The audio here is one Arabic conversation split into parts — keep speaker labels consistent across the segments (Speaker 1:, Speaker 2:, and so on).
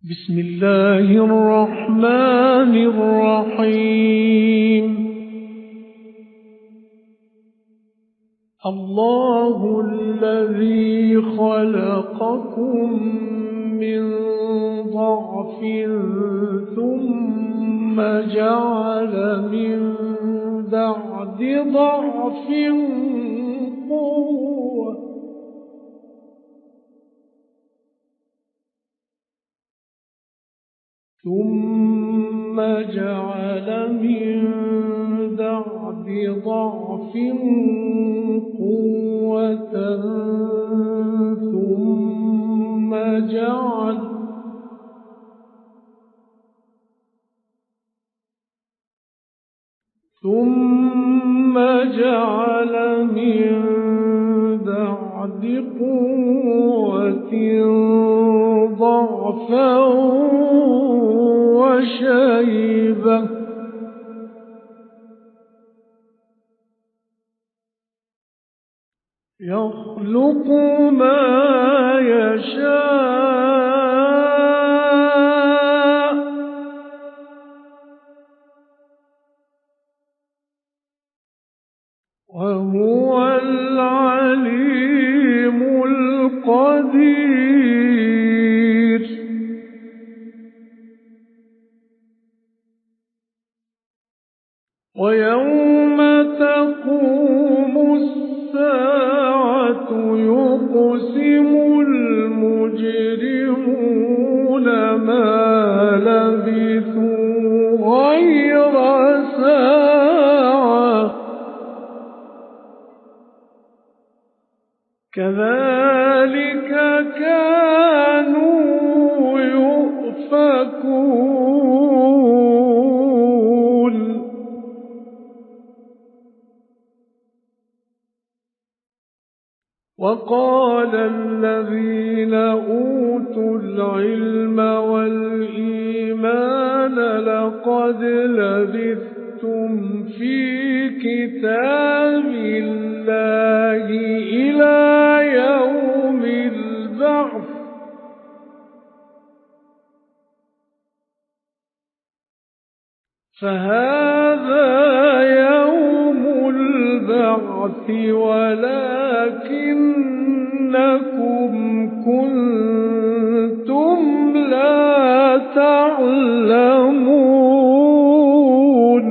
Speaker 1: بسم الله الرحمن الرحيم. الله الذي خلقكم من ضعف ثم جعل من بعد ضعف قوة ثم جعل من بعد ضعف قوة ثم جعل من بعد قوة ضعفا وشيبة يخلق ما يشاء وهو العليم القدير. ويوم تقوم الساعة يقسم المجرمون ما لبثوا غير ساعة كذلك كانوا يؤفكون. وقال الذين أوتوا العلم والإيمان لقد لبثتم في كتاب الله إلى يوم البعث فهذا يوم البعث ولكنكم كنتم لا تعلمون.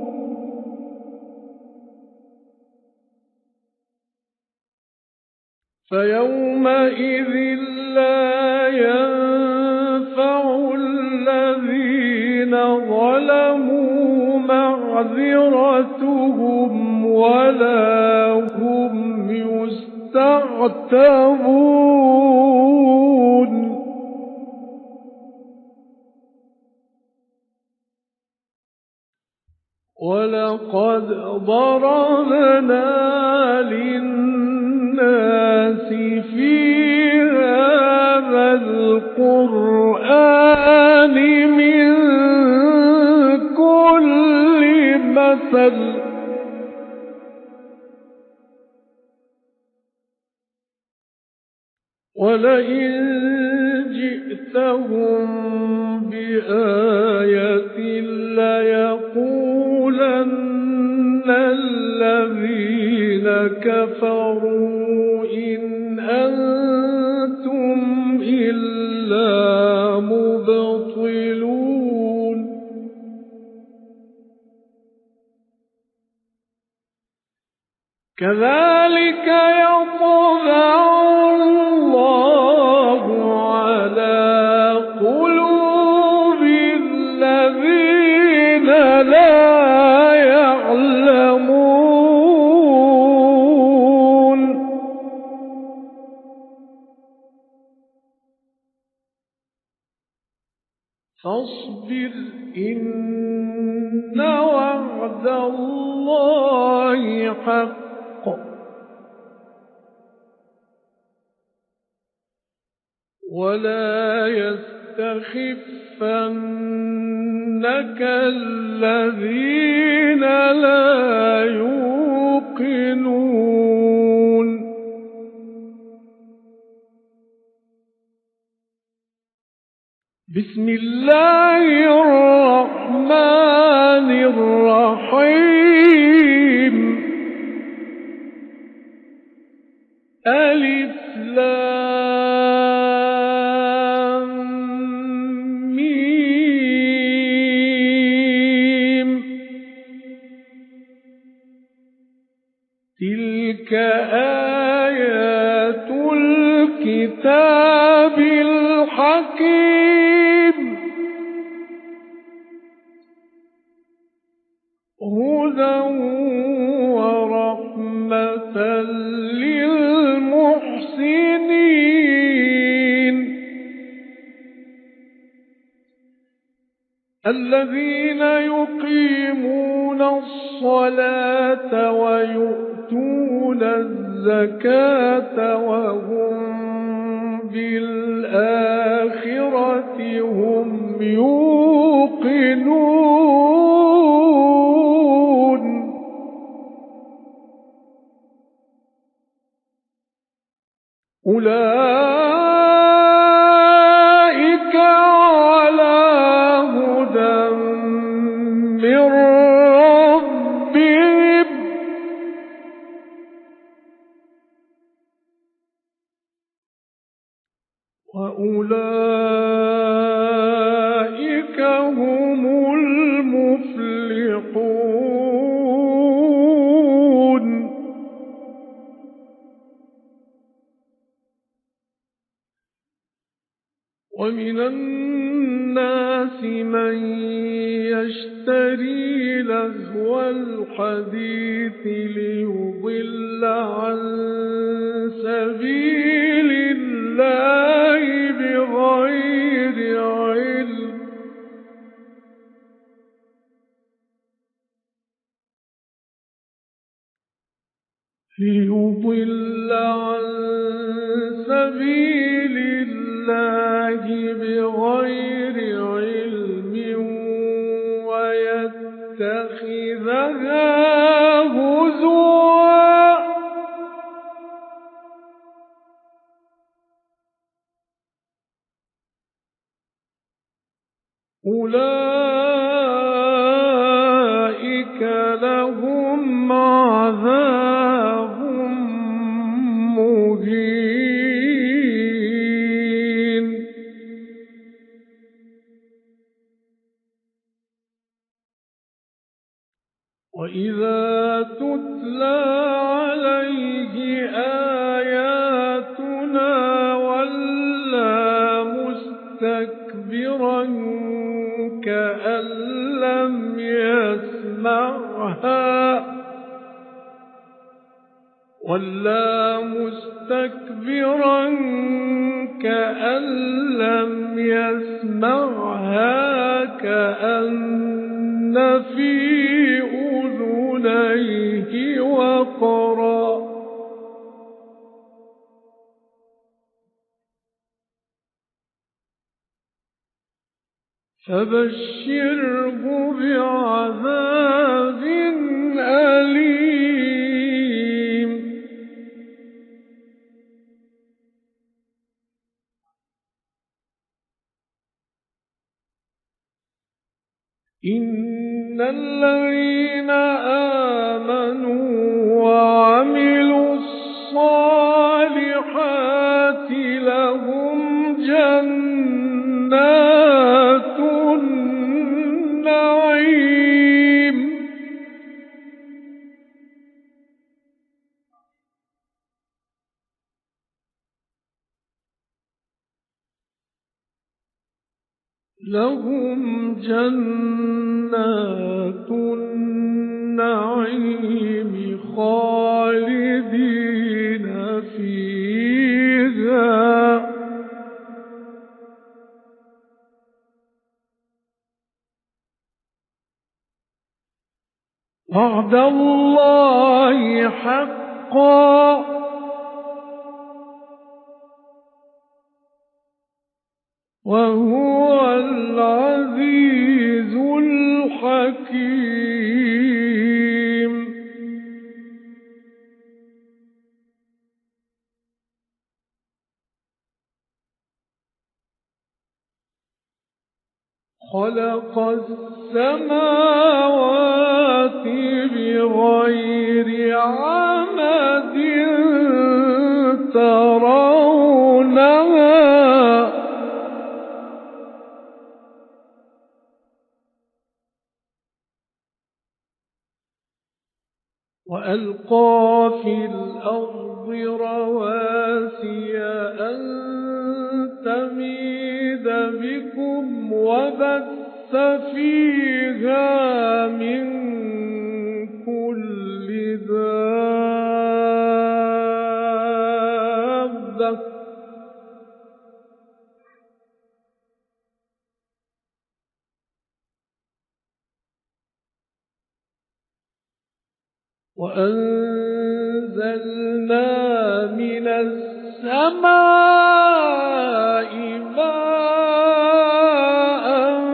Speaker 1: فيومئذ لا ينفع الذين ظلموا معذرتهم ولا هم يستعتبون. ولقد ضربنا للناس في هذا القرآن من كل مثل ولئن جئتهم بآية ليقولن الذين كفروا إن أنتم إلا مبطلون. كذلك يطبع الله على قلوب الذين لا يعلمون. فاصبر إن وعد الله حق ولا يستخفنك الذين لا يوقنون. بسم الله الرحمن الرحيم. ألف لام ميم. تلك آيات الكتاب الحكيم. هدى ورحمة للمحسنين الذين يقيمون الصلاة ويؤتون الزكاة وهم بالآخرة هم يوقنون. أولئك على هدى من ربهم وأولئك هم المفلحون. ومن الناس من يشتري لهو الحديث ليضل عن سبيل الله بغير علم ويتخذها هزوا. أولئك لهم عذاب مهين. وإذا تتلى عليه آياتنا ولى مستكبرا كأن لم يسمعها كأن في أذنيه وقرا. فبشره بعذاب أليم. إن الذين آمنوا وعملوا الصالحات لهم جنات النعيم. لهم جنات النعيم خالدين فيها وعد الله حقا وهو العزيز الحكيم. خلق السماوات بغير عمد ترونها وألقى في الأرض رواسي أن تميد بكم وبث فيها من كل دابة وأنزلنا من السماء ماء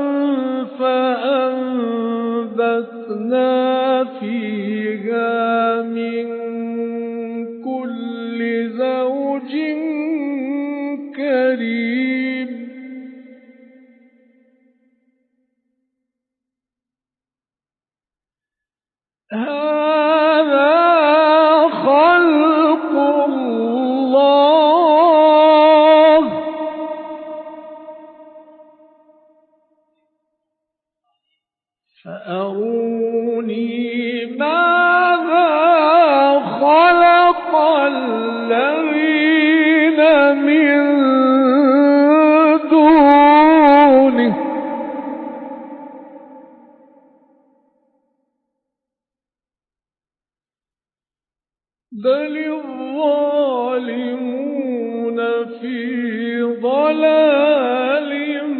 Speaker 1: فأنبتنا فيها من كل زوج كريم هذا خلق الله فأروني ماذا خلق الذين من دونه بل الظالمون في ضلال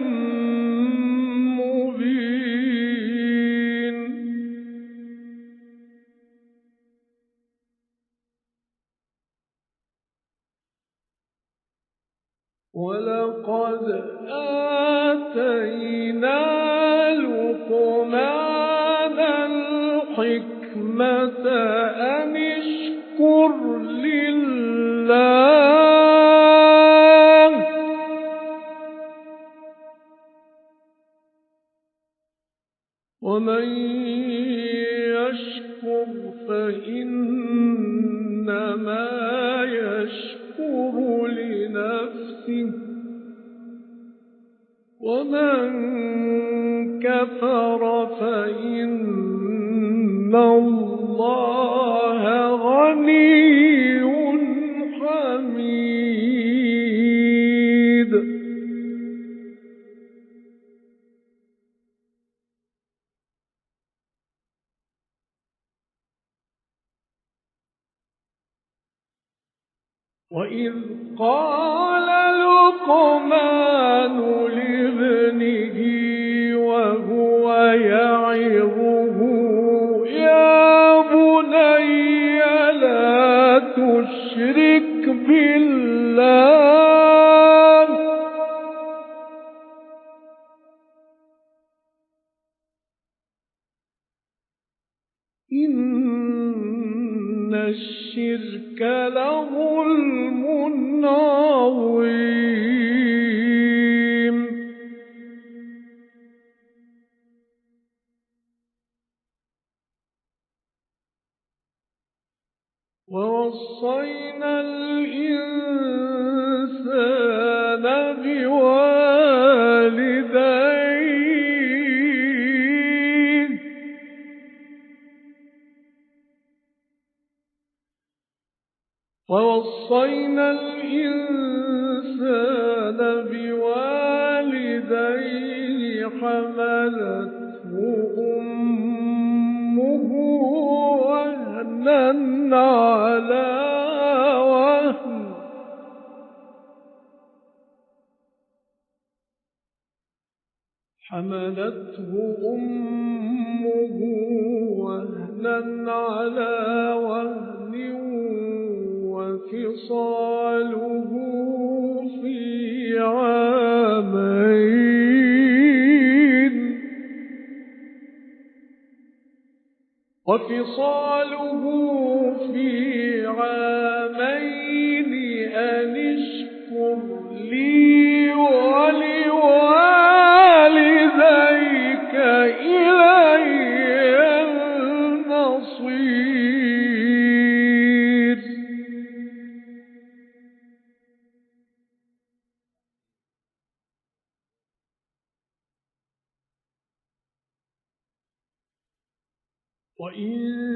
Speaker 1: مبين ولقد آتينا لقمان الحكمة أن اشكر لله ومن يشكر فإنما يشكر لنفسه ومن كفر فإن الله غني حميد وإذ قال لقمان لابنه وهو يعظه يا بني لا تشرك بالله إن الشرك لظلم عظيم ووصينا الإنسان بوالديه ووصينا الإنسان بوالديه حملته أمه وهنا على وهن حملته أمه وهنا على وهن وفصاله في عامين أن اشكر لي ولوالديك وإن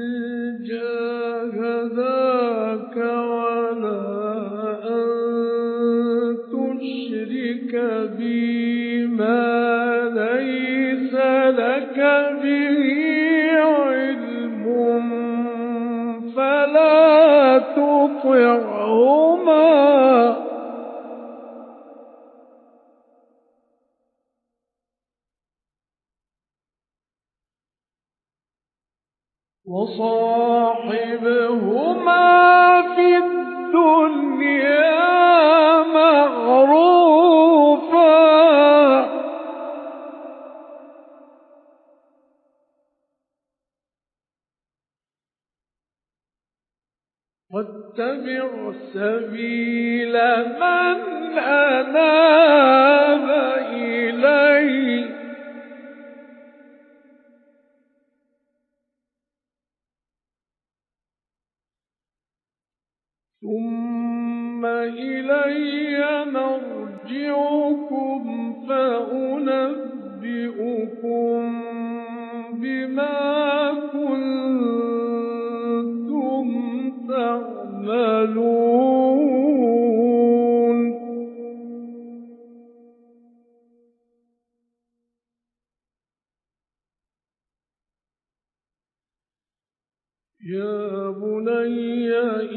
Speaker 1: جاهداك على أن تشرك بي ما ليس لك به علم فلا تطعهما وصاحبهما في الدنيا معروفا واتبع سبيل من أناب إلي ثم إلي مرجعكم فأنبئكم بما كنتم تعملون يا بني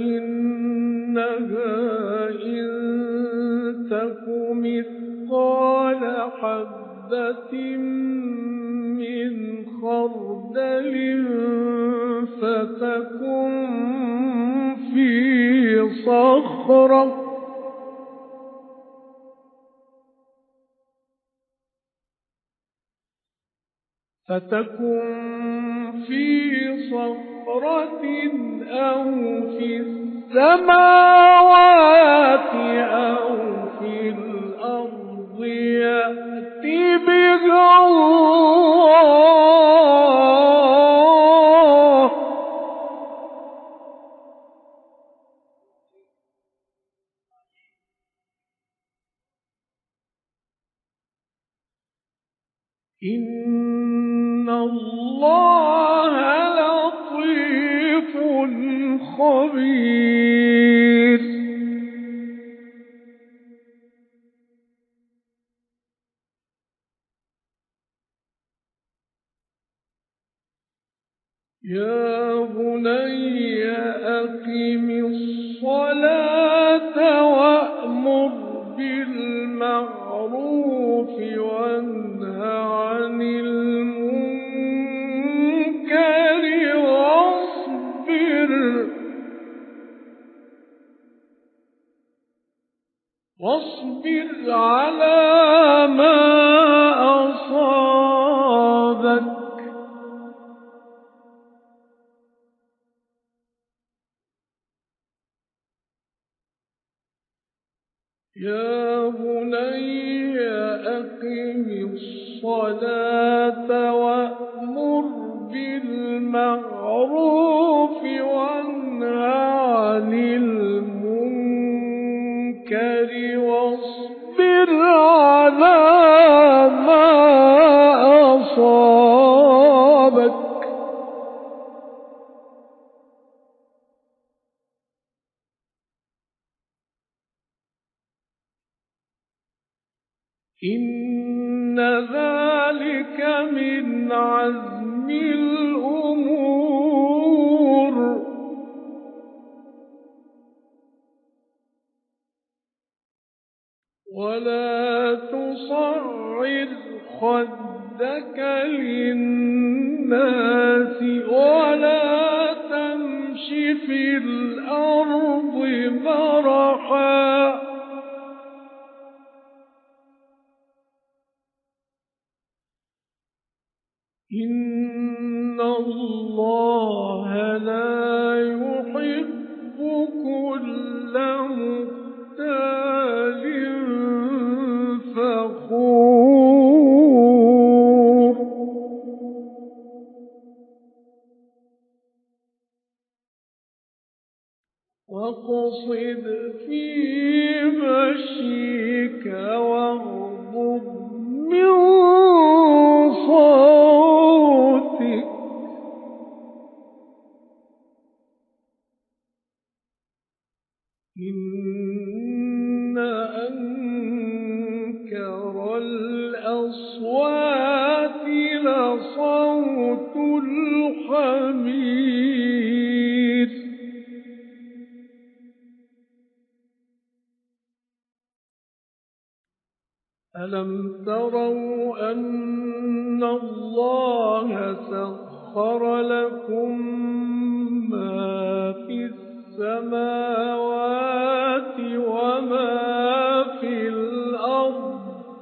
Speaker 1: إنها إن تك مثقال حبة من خردل فتكن في صخرة أو في السماوات أو في الأرض يأت بها الله إن الله لطيف خبير يا بني أقم الصلاة وأمر بالمعروف وانه عن المنكر واصبر على ما أصابك يا بني أقم الصلاة وأمر بالمعروف وانه عن المنكر واصبر على ما أصابك إن ذلك من عزم الأمور ولا تصعر خدك للناس ولا تمش في الأرض مرحا إن الله لا يحب كل مختال فخور واقصد في مشيك واغضض من صوتك الْأَصْوَاتِ لَصَوْتُ الْحَمِيرِ أَلَمْ تَرَوْا أَنَّ اللَّهَ سَخَّرَ لَكُم مَّا فِي السَّمَاوَاتِ وَمَا فِي الْأَرْضِ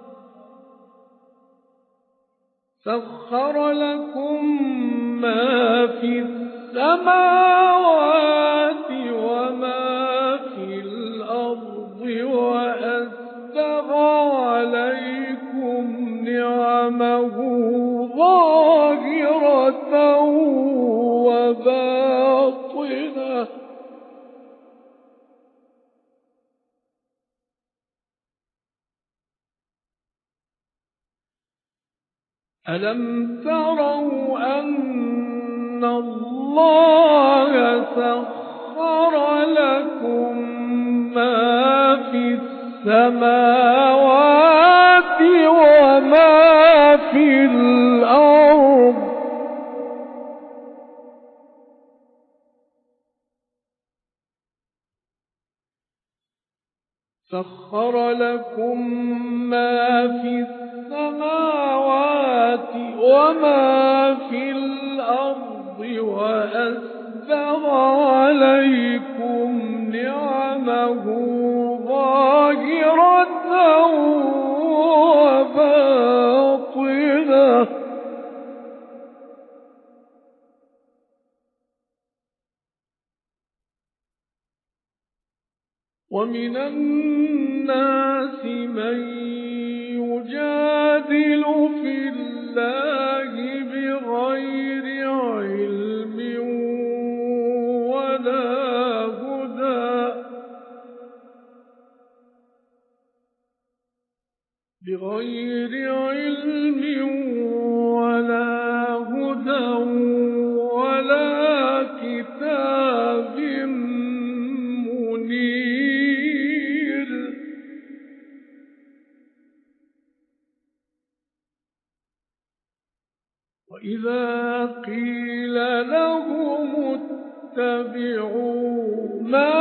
Speaker 1: سَخَّرَ لَكُم مَّا فِي السَّمَاوَاتِ وَمَا فِي الْأَرْضِ وَأَسْبَغَ عَلَيْكُمْ نِعَمَهُ ظَاهِرَةً وَبَاطِنَةً أَلَمْ تَرَوْا أَنَّ اللَّهَ سَخَّرَ لَكُم مَّا فِي السَّمَاوَاتِ وَمَا فِي الْأَرْضِ سَخَّرَ لَكُم مَّا فِي السَّمَاوَاتِ وَمَا فِي الْأَرْضِ وَأَسْبَغَ عَلَيْكُمْ نِعَمَهُ ظَاهِرَةً وَبَاطِنَةً وَمِنَ النَّاسِ مَن يُجَادِلُ فِي اللَّهِ بِغَيْرِ عِلْمٍ وَلَا هُدًى وَلَا كِتَابٍ مُّنِيرٍ وَإِذَا قِيلَ لَهُمُ اتَّبِعُوا مَا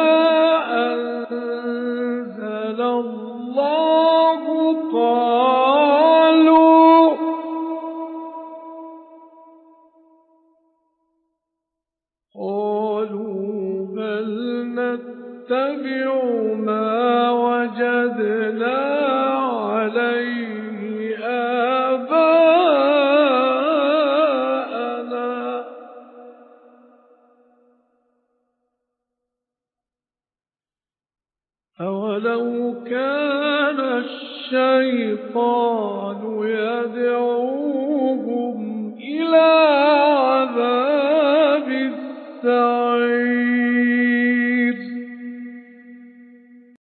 Speaker 1: أَنزَلَ اللَّهُ قالوا بَلْ نَتَّبِعُ مَا وَجَدْنَا عَلَيْهِ آبَاءَنَا أَوَلَوْ كَانَ الشَّيْطَانُ يَدْعُوهُمْ إِلَىٰ